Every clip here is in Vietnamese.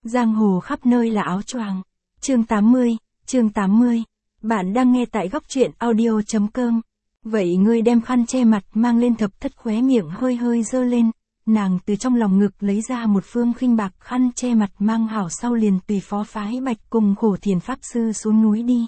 Giang hồ khắp nơi là áo choàng. Chương 80. Bạn đang nghe tại góc truyện audio.com. Vậy ngươi đem khăn che mặt mang lên, Thập Thất khóe miệng hơi hơi dơ lên. Nàng từ trong lòng ngực lấy ra một phương khinh bạc khăn che mặt mang hảo, sau liền tùy Phó Phái Bạch cùng Khổ Thiền Pháp Sư xuống núi đi.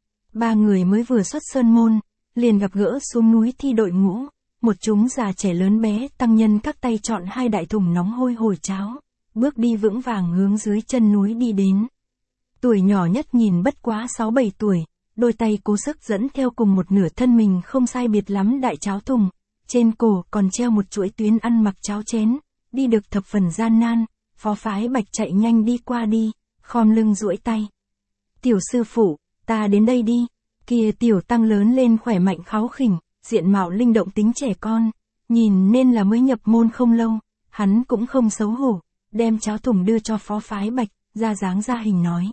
Ba người mới vừa xuất sơn môn, liền gặp gỡ xuống núi thi đội ngũ. Một chúng già trẻ lớn bé tăng nhân các tay chọn 2 đại thùng nóng hôi hổi cháo, bước đi vững vàng hướng dưới chân núi đi đến. Tuổi nhỏ nhất nhìn bất quá 6-7 tuổi, đôi tay cố sức dẫn theo cùng một nửa thân mình không sai biệt lắm đại cháo thùng, trên cổ còn treo một chuỗi tuyến ăn mặc cháo chén, đi được thập phần gian nan. Phó Phái Bạch chạy nhanh đi qua đi, khom lưng duỗi tay. Tiểu sư phụ, ta đến đây đi. Kia tiểu tăng lớn lên khỏe mạnh kháu khỉnh, diện mạo linh động tính trẻ con, nhìn nên là mới nhập môn không lâu, hắn cũng không xấu hổ, đem cháo thùng đưa cho Phó Phái Bạch, ra dáng ra hình nói.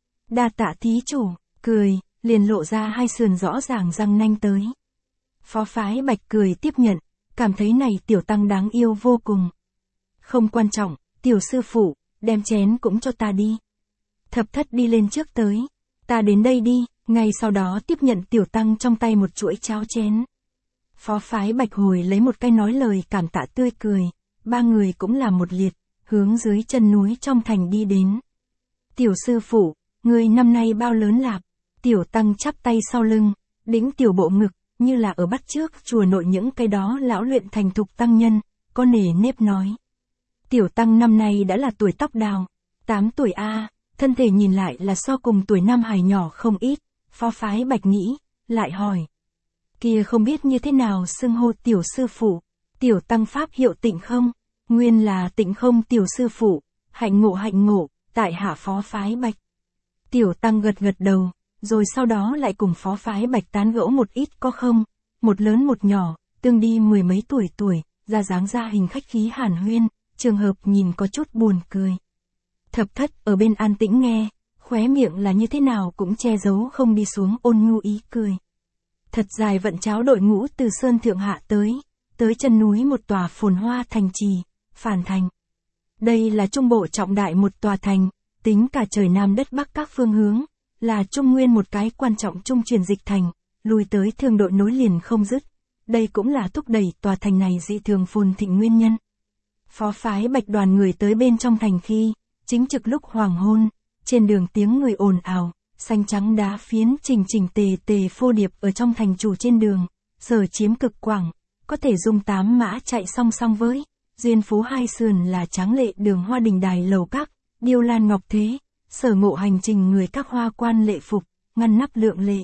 Đa tạ thí chủ, cười, liền lộ ra 2 sườn rõ ràng răng nanh tới. Phó Phái Bạch cười tiếp nhận, cảm thấy này tiểu tăng đáng yêu vô cùng. Không quan trọng, tiểu sư phụ, đem chén cũng cho ta đi. Thập Thất đi lên trước tới, ta đến đây đi, ngay sau đó tiếp nhận tiểu tăng trong tay một chuỗi cháo chén. Phó Phái Bạch hồi lấy một cái nói lời cảm tạ tươi cười, ba người cũng là một liệt, hướng dưới chân núi trong thành đi đến. Tiểu sư phụ, ngươi năm nay bao lớn lạp? Tiểu tăng chắp tay sau lưng, đĩnh tiểu bộ ngực, như là ở bắt chước chùa nội những cái đó lão luyện thành thục tăng nhân, có nề nếp nói. Tiểu tăng năm nay đã là tuổi tóc đào, 8 tuổi a, thân thể nhìn lại là so cùng tuổi nam hài nhỏ không ít. Phó Phái Bạch nghĩ, lại hỏi. Kia không biết như thế nào xưng hô tiểu sư phụ, tiểu tăng pháp hiệu Tịnh Không, nguyên là Tịnh Không tiểu sư phụ, hạnh ngộ, tại hạ Phó Phái Bạch. Tiểu tăng gật gật đầu, rồi sau đó lại cùng Phó Phái Bạch tán gẫu một ít có không, một lớn một nhỏ, tương đi 10 mấy tuổi, ra dáng ra hình khách khí hàn huyên, trường hợp nhìn có chút buồn cười. Thập Thất ở bên an tĩnh nghe, khóe miệng là như thế nào cũng che giấu không đi xuống ôn nhu ý cười. Thật dài vận cháo đội ngũ từ sơn thượng hạ tới chân núi một tòa phồn hoa thành trì, Phản Thành. Đây là trung bộ trọng đại một tòa thành, tính cả trời Nam đất Bắc các phương hướng, là Trung Nguyên một cái quan trọng trung truyền dịch thành, lui tới thương đội nối liền không dứt. Đây cũng là thúc đẩy tòa thành này dị thường phồn thịnh nguyên nhân. Phó Phái Bạch đoàn người tới bên trong thành khi, chính trực lúc hoàng hôn. Trên đường tiếng người ồn ào, xanh trắng đá phiến chỉnh tề phô điệp ở trong thành chủ trên đường, sở chiếm cực quảng, có thể dùng 8 mã chạy song song với, duyên phố 2 sườn là tráng lệ đường hoa đình đài lầu các, điêu lan ngọc thế, sở ngộ hành trình người các hoa quan lệ phục, ngăn nắp lượng lệ.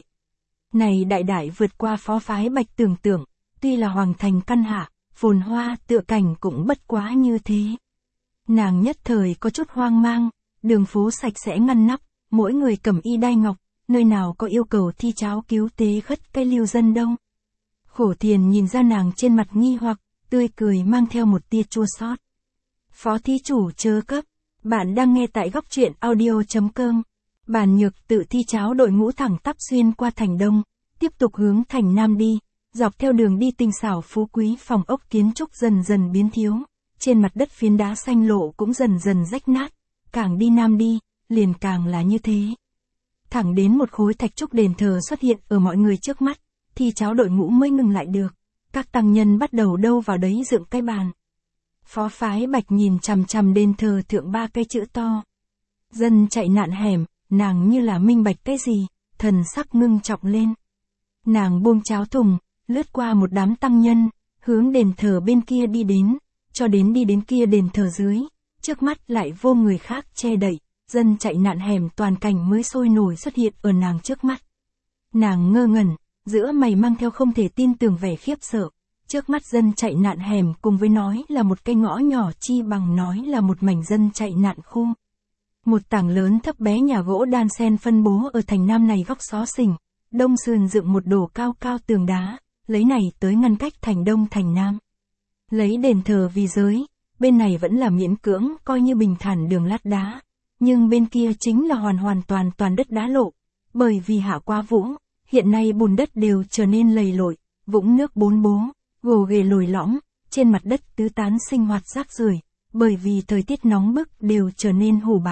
Này đại vượt qua Phó Phái Bạch tưởng tượng, tuy là hoàng thành căn hạ, phồn hoa tựa cảnh cũng bất quá như thế. Nàng nhất thời có chút hoang mang. Đường phố sạch sẽ ngăn nắp, mỗi người cầm y đai ngọc, nơi nào có yêu cầu thi cháo cứu tế khất cái lưu dân đâu. Khổ Thiền nhìn ra nàng trên mặt nghi hoặc, tươi cười mang theo một tia chua xót. Phó thí chủ chớ cấp, bạn đang nghe tại góc truyện audio.com. Bàn Nhược tự thi cháo đội ngũ thẳng tắp xuyên qua thành Đông, tiếp tục hướng thành Nam đi, dọc theo đường đi tinh xảo phú quý phòng ốc kiến trúc dần dần biến thiếu, trên mặt đất phiến đá xanh lộ cũng dần dần rách nát. Càng đi nam đi, liền càng là như thế. Thẳng đến một khối thạch trúc đền thờ xuất hiện ở mọi người trước mắt, thì cháo đội ngũ mới ngừng lại được. Các tăng nhân bắt đầu đâu vào đấy dựng cái bàn. Phó Phái Bạch nhìn chằm chằm đền thờ thượng 3 cái chữ to. Dân chạy nạn hẻm, nàng như là minh bạch cái gì, thần sắc ngưng trọng lên. Nàng buông cháo thùng, lướt qua một đám tăng nhân, hướng đền thờ bên kia đi đến, cho đến đi đến kia đền thờ dưới. Trước mắt lại vô người khác che đậy, dân chạy nạn hẻm toàn cảnh mới sôi nổi xuất hiện ở nàng trước mắt. Nàng ngơ ngẩn, giữa mày mang theo không thể tin tưởng vẻ khiếp sợ. Trước mắt dân chạy nạn hẻm cùng với nói là một cái ngõ nhỏ chi bằng nói là một mảnh dân chạy nạn khu. Một tảng lớn thấp bé nhà gỗ đan xen phân bố ở thành Nam này góc xó xỉnh, đông sườn dựng một đổ cao tường đá, lấy này tới ngăn cách thành Đông thành Nam. Lấy đền thờ vì giới. Bên này vẫn là miễn cưỡng, coi như bình thản đường lát đá, nhưng bên kia chính là hoàn toàn đất đá lộ, bởi vì hạ qua vũ, hiện nay bùn đất đều trở nên lầy lội, vũng nước bốn bố, gồ ghề lồi lõm, trên mặt đất tứ tán sinh hoạt rác rưởi, bởi vì thời tiết nóng bức đều trở nên hủ bại,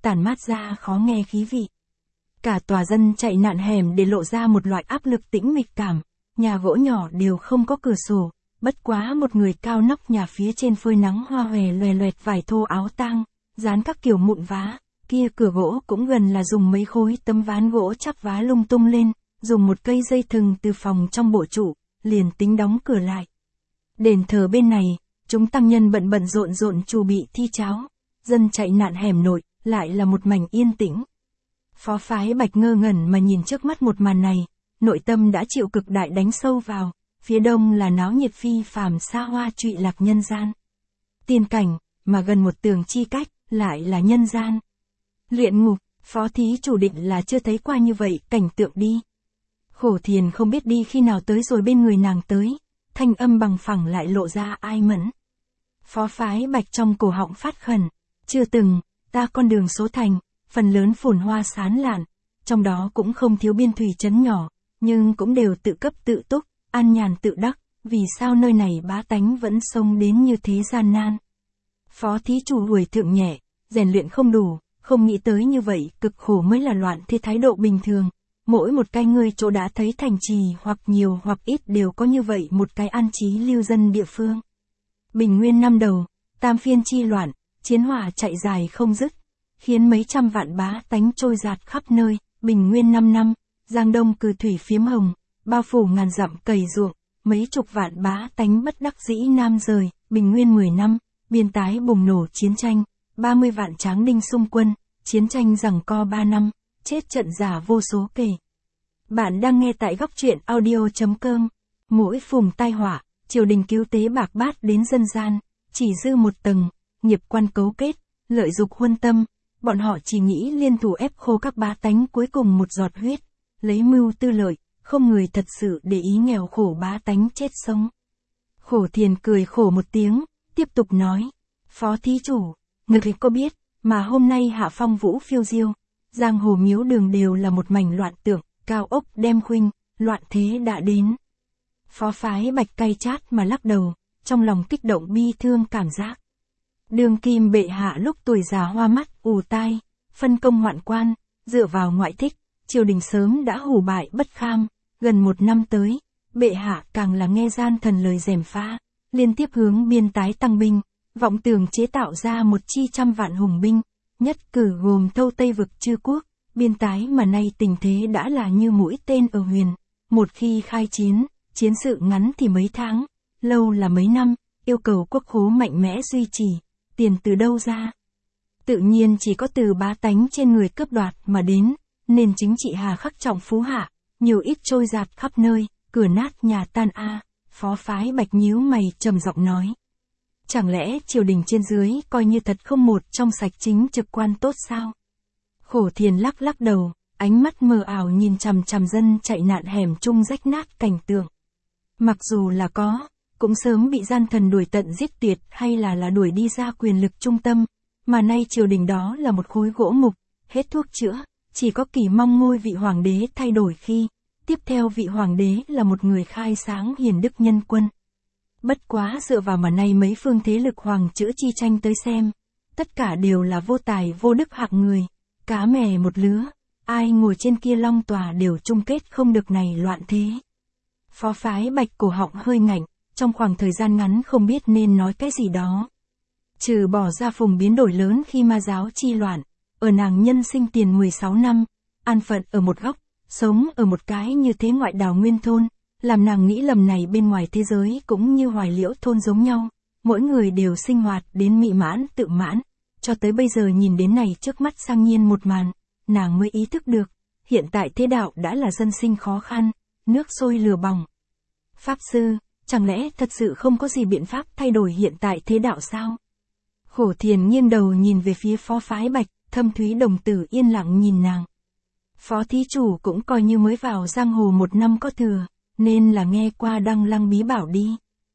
tản mát ra khó nghe khí vị. Cả tòa dân chạy nạn hẻm để lộ ra một loại áp lực tĩnh mịch cảm, nhà gỗ nhỏ đều không có cửa sổ, bất quá một người cao nóc nhà phía trên phơi nắng hoa hòe loè loẹt vải thô áo tang, dán các kiểu mụn vá, kia cửa gỗ cũng gần là dùng mấy khối tấm ván gỗ chắp vá lung tung lên, dùng một cây dây thừng từ phòng trong bộ trụ, liền tính đóng cửa lại. Đền thờ bên này, chúng tăng nhân bận bận rộn rộn chuẩn bị thi cháo, dân chạy nạn hẻm nội, lại là một mảnh yên tĩnh. Phó phái Bạch ngơ ngẩn mà nhìn trước mắt một màn này, nội tâm đã chịu cực đại đánh sâu vào, phía đông là náo nhiệt phi phàm xa hoa trụy lạc nhân gian. Tiên cảnh, mà gần một tường chi cách, lại là nhân gian. Luyện ngục, phó thí chủ định là chưa thấy qua như vậy cảnh tượng đi. Khổ Thiền không biết đi khi nào tới rồi bên người nàng tới, thanh âm bằng phẳng lại lộ ra ai mẫn. Phó phái Bạch trong cổ họng phát khẩn, chưa từng, ta con đường số thành, phần lớn phồn hoa sán lạn, trong đó cũng không thiếu biên thủy trấn nhỏ, nhưng cũng đều tự cấp tự túc, an nhàn tự đắc, vì sao nơi này bá tánh vẫn sống đến như thế gian nan. Phó thí chủ huổi thượng nhẹ, rèn luyện không đủ, không nghĩ tới như vậy cực khổ mới là loạn thế thái độ bình thường. Mỗi một cái người chỗ đã thấy thành trì hoặc nhiều hoặc ít đều có như vậy một cái an trí lưu dân địa phương. Bình Nguyên năm đầu, tam phiên chi loạn, chiến hỏa chạy dài không dứt, khiến mấy trăm vạn bá tánh trôi dạt khắp nơi. Bình Nguyên 5 năm, Giang Đông cử thủy phiếm hồng, bao phủ ngàn dặm cày ruộng, mấy chục vạn bá tánh bất đắc dĩ nam rời. Bình Nguyên 10 năm, biên tái bùng nổ chiến tranh, 30 vạn tráng đinh xung quân, chiến tranh giằng co 3 năm, chết trận giả vô số kể. Bạn đang nghe tại góc truyện audio.com. Mỗi phùng tai họa, triều đình cứu tế bạc bát đến dân gian, chỉ dư một tầng, nghiệp quan cấu kết, lợi dục huân tâm, bọn họ chỉ nghĩ liên thủ ép khô các bá tánh cuối cùng một giọt huyết, lấy mưu tư lợi, không người thật sự để ý nghèo khổ bá tánh chết sống. Khổ Thiền cười khổ một tiếng, tiếp tục nói, phó thí chủ, người có biết, mà hôm nay hạ phong vũ phiêu diêu, giang hồ miếu đường đều là một mảnh loạn tượng, cao ốc đem khuynh, loạn thế đã đến. Phó phái Bạch cay chát mà lắc đầu, trong lòng kích động bi thương cảm giác. Đường kim bệ hạ lúc tuổi già hoa mắt, ù tai, phân công hoạn quan, dựa vào ngoại thích, triều đình sớm đã hủ bại bất kham, gần một năm tới, bệ hạ càng là nghe gian thần lời gièm pha, liên tiếp hướng biên tái tăng binh, vọng tưởng chế tạo ra một chi trăm vạn hùng binh, nhất cử gồm thâu Tây vực chư quốc, biên tái mà nay tình thế đã là như mũi tên ở huyền, một khi khai chiến, chiến sự ngắn thì mấy tháng, lâu là mấy năm, yêu cầu quốc khố mạnh mẽ duy trì, tiền từ đâu ra? Tự nhiên chỉ có từ bá tánh trên người cướp đoạt mà đến, nên chính trị hà khắc trọng phú hạ, nhiều ít trôi giạt khắp nơi, cửa nát nhà tan a. Phó phái Bạch nhíu mày trầm giọng nói. Chẳng lẽ triều đình trên dưới coi như thật không một trong sạch chính trực quan tốt sao? Khổ Thiền lắc lắc đầu, ánh mắt mờ ảo nhìn chằm chằm dân chạy nạn hẻm chung rách nát cảnh tượng. Mặc dù là có, cũng sớm bị gian thần đuổi tận giết tuyệt hay là đuổi đi ra quyền lực trung tâm, mà nay triều đình đó là một khối gỗ mục, hết thuốc chữa, chỉ có kỳ mong ngôi vị hoàng đế thay đổi khi, tiếp theo vị hoàng đế là một người khai sáng hiền đức nhân quân. Bất quá dựa vào mà nay mấy phương thế lực hoàng chữa chi tranh tới xem, tất cả đều là vô tài vô đức hạng người, cá mè một lứa, ai ngồi trên kia long tòa đều chung kết không được này loạn thế. Phó phái Bạch cổ họng hơi ngạnh, trong khoảng thời gian ngắn không biết nên nói cái gì đó. Trừ bỏ ra phùng biến đổi lớn khi ma giáo chi loạn, ở nàng nhân sinh tiền 16 năm, an phận ở một góc, sống ở một cái như thế ngoại đảo nguyên thôn, làm nàng nghĩ lầm này bên ngoài thế giới cũng như Hoài Liễu thôn giống nhau, mỗi người đều sinh hoạt đến mị mãn tự mãn, cho tới bây giờ nhìn đến này trước mắt sang nhiên một màn, nàng mới ý thức được, hiện tại thế đạo đã là dân sinh khó khăn, nước sôi lửa bỏng. Pháp sư, chẳng lẽ thật sự không có gì biện pháp thay đổi hiện tại thế đạo sao? Khổ Thiền nghiêng đầu nhìn về phía phó phái Bạch, thâm thúy đồng tử yên lặng nhìn nàng. Phó thí chủ cũng coi như mới vào giang hồ một năm có thừa, nên là nghe qua Đăng Lăng bí bảo đi.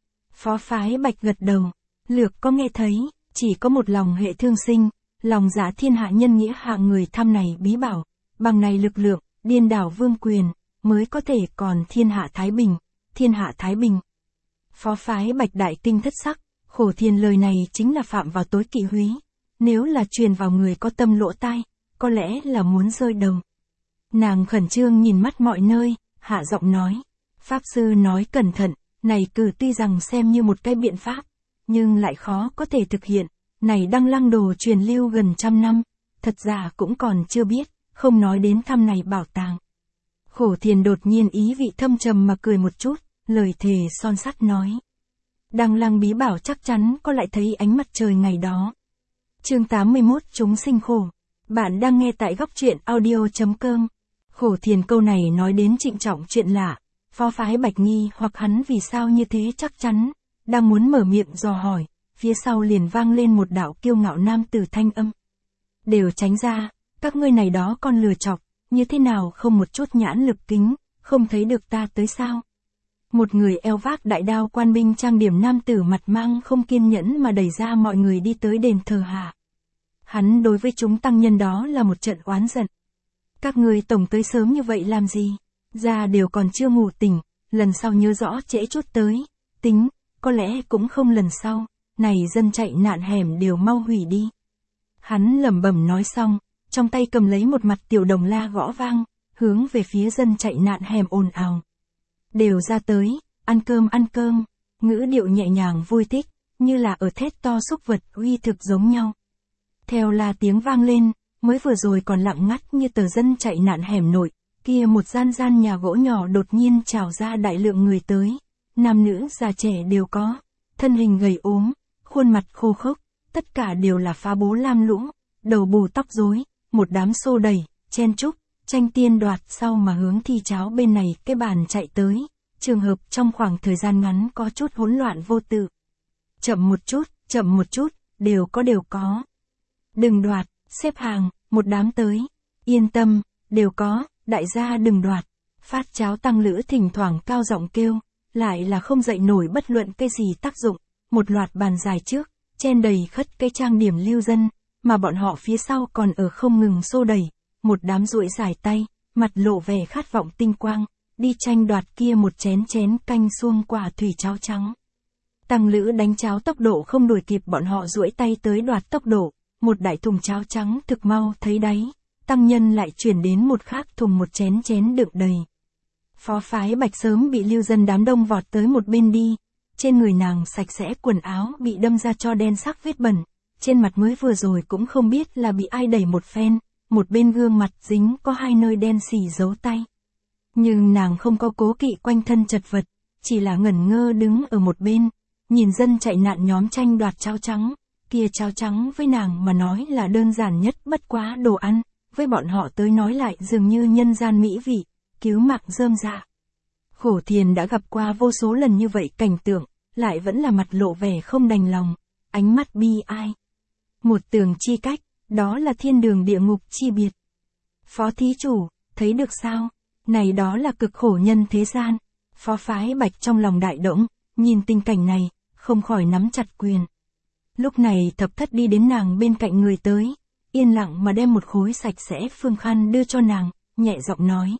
Phó phái Bạch gật đầu, lược có nghe thấy, chỉ có một lòng hệ thương sinh, lòng dạ thiên hạ nhân nghĩa hạng người tham này bí bảo, bằng này lực lượng, điên đảo vương quyền, mới có thể còn thiên hạ thái bình, thiên hạ thái bình. Phó phái Bạch đại kinh thất sắc, Khổ Thiền lời này chính là phạm vào tối kỵ húy, nếu là truyền vào người có tâm lỗ tai, có lẽ là muốn rơi đầu. Nàng khẩn trương nhìn mắt mọi nơi, hạ giọng nói. Pháp sư nói cẩn thận, này cử tuy rằng xem như một cái biện pháp, nhưng lại khó có thể thực hiện, này Đăng Lăng đồ truyền lưu gần 100 năm, thật ra cũng còn chưa biết, không nói đến thăm này bảo tàng. Khổ Thiền đột nhiên ý vị thâm trầm mà cười một chút, lời thề son sắt nói. Đăng Lăng bí bảo chắc chắn có lại thấy ánh mặt trời ngày đó. Chương 81 Chúng sinh khổ. Bạn đang nghe tại góc truyện audio.com. Khổ Thiền câu này nói đến trịnh trọng chuyện lạ, phó phái Bạch nghi hoặc hắn vì sao như thế chắc chắn, đang muốn mở miệng dò hỏi, phía sau liền vang lên một đạo kiêu ngạo nam tử thanh âm. Đều tránh ra, các ngươi này đó con lừa chọc, như thế nào không một chút nhãn lực kính, không thấy được ta tới sao? Một người eo vác đại đao quan binh trang điểm nam tử mặt mang không kiên nhẫn mà đẩy ra mọi người đi tới đền thờ hạ. Hắn đối với chúng tăng nhân đó là một trận oán giận. Các ngươi tổng tới sớm như vậy làm gì? Ra đều còn chưa ngủ tỉnh, lần sau nhớ rõ trễ chút tới, tính, có lẽ cũng không lần sau, này dân chạy nạn hẻm đều mau hủy đi. Hắn lẩm bẩm nói xong, trong tay cầm lấy một mặt tiểu đồng la gõ vang, hướng về phía dân chạy nạn hẻm ồn ào. Đều ra tới, ăn cơm, ngữ điệu nhẹ nhàng vui thích, như là ở thét to xúc vật uy thực giống nhau. Theo la tiếng vang lên, mới vừa rồi còn lặng ngắt như tờ dân chạy nạn hẻm nội, kia một gian nhà gỗ nhỏ đột nhiên trào ra đại lượng người tới, nam nữ già trẻ đều có, thân hình gầy ốm, khuôn mặt khô khốc, tất cả đều là phá bố lam lũng, đầu bù tóc rối, một đám xô đẩy, chen chúc, tranh tiên đoạt sau mà hướng thi cháo bên này cái bàn chạy tới, trường hợp trong khoảng thời gian ngắn có chút hỗn loạn vô tự. Chậm một chút, đều có. Đừng đoạt, xếp hàng, một đám tới. Yên tâm, đều có, đại gia đừng đoạt. Phát cháo tăng lữ thỉnh thoảng cao giọng kêu, lại là không dậy nổi bất luận cái gì tác dụng, một loạt bàn dài trước, chen đầy khất cái trang điểm lưu dân, mà bọn họ phía sau còn ở không ngừng xô đẩy, một đám duỗi dài tay, mặt lộ vẻ khát vọng tinh quang, đi tranh đoạt kia một chén canh suông quả thủy cháo trắng. Tăng lữ đánh cháo tốc độ không đuổi kịp bọn họ duỗi tay tới đoạt tốc độ, một đại thùng cháo trắng thực mau thấy đáy, tăng nhân lại chuyển đến một khác thùng một chén đựng đầy. Phó phái Bạch sớm bị lưu dân đám đông vọt tới một bên đi, trên người nàng sạch sẽ quần áo bị đâm ra cho đen sắc vết bẩn, trên mặt mới vừa rồi cũng không biết là bị ai đẩy một phen, một bên gương mặt dính có 2 nơi đen xì dấu tay. Nhưng nàng không có cố kỵ quanh thân chật vật, chỉ là ngẩn ngơ đứng ở một bên, nhìn dân chạy nạn nhóm tranh đoạt cháo trắng, kia cháo trắng với nàng mà nói là đơn giản nhất bất quá đồ ăn, với bọn họ tới nói lại dường như nhân gian mỹ vị, cứu mạng rơm rạ. Khổ Thiền đã gặp qua vô số lần như vậy cảnh tượng, lại vẫn là mặt lộ vẻ không đành lòng, ánh mắt bi ai. Một tường chi cách, đó là thiên đường địa ngục chi biệt. Phó thí chủ, thấy được sao? Này đó là cực khổ nhân thế gian. Phó phái Bạch trong lòng đại động, nhìn tình cảnh này, không khỏi nắm chặt quyền. Lúc này thập thất đi đến nàng bên cạnh người tới, yên lặng mà đem một khối sạch sẽ phương khăn đưa cho nàng, nhẹ giọng nói.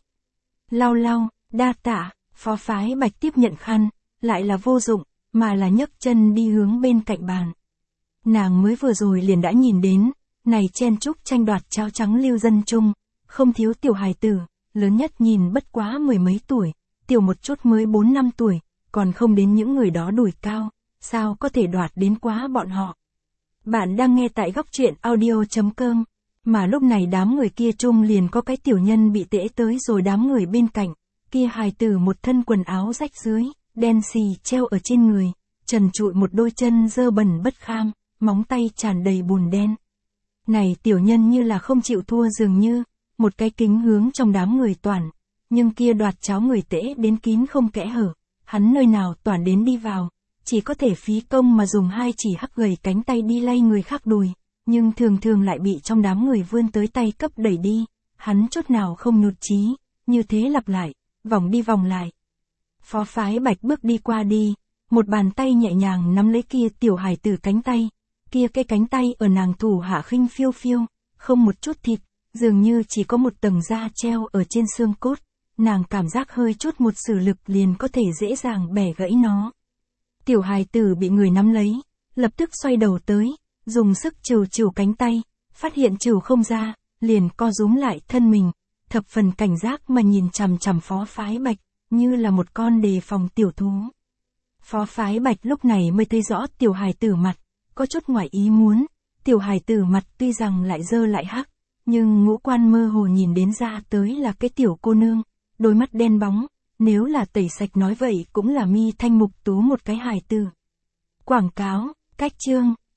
Lau, đa tạ. Phó phái Bạch tiếp nhận khăn, lại là vô dụng, mà là nhấc chân đi hướng bên cạnh bàn. Nàng mới vừa rồi liền đã nhìn đến, này chen chúc tranh đoạt cháo trắng lưu dân chung, không thiếu tiểu hài tử, lớn nhất nhìn bất quá 10 mấy tuổi, tiểu một chút mới 4-5 tuổi, còn không đến những người đó đuổi cao, sao có thể đoạt đến quá bọn họ. Bạn đang nghe tại góc truyện audio.com, mà lúc này đám người kia chung liền có cái tiểu nhân bị tễ tới rồi đám người bên cạnh, kia hài tử một thân quần áo rách dưới, đen xì treo ở trên người, trần trụi một đôi chân dơ bẩn bất kham, móng tay tràn đầy bùn đen. Này tiểu nhân như là không chịu thua dường như, một cái kính hướng trong đám người toàn, nhưng kia đoạt cháo người tễ đến kín không kẽ hở, hắn nơi nào toàn đến đi vào, chỉ có thể phí công mà dùng 2 chỉ hắc gầy cánh tay đi lay người khác đùi, nhưng thường lại bị trong đám người vươn tới tay cấp đẩy đi, hắn chút nào không nhụt chí, như thế lặp lại, vòng đi vòng lại. Phó phái Bạch bước đi qua đi, một bàn tay nhẹ nhàng nắm lấy kia tiểu hài tử cánh tay, kia cái cánh tay ở nàng thủ hạ khinh phiêu phiêu, không một chút thịt, dường như chỉ có một tầng da treo ở trên xương cốt, nàng cảm giác hơi chút một sử lực liền có thể dễ dàng bẻ gãy nó. Tiểu hài tử bị người nắm lấy, lập tức xoay đầu tới, dùng sức trừ trừ cánh tay, phát hiện trừ không ra, liền co rúm lại thân mình, thập phần cảnh giác mà nhìn chằm chằm Phó Phái Bạch, như là một con đề phòng tiểu thú. Phó Phái Bạch lúc này mới thấy rõ tiểu hài tử mặt, có chút ngoài ý muốn, tiểu hài tử mặt tuy rằng lại dơ lại hắc, nhưng ngũ quan mơ hồ nhìn đến ra tới là cái tiểu cô nương, đôi mắt đen bóng, nếu là tẩy sạch nói vậy cũng là mi thanh mục tú một cái hài tử. Quảng cáo, cách chương.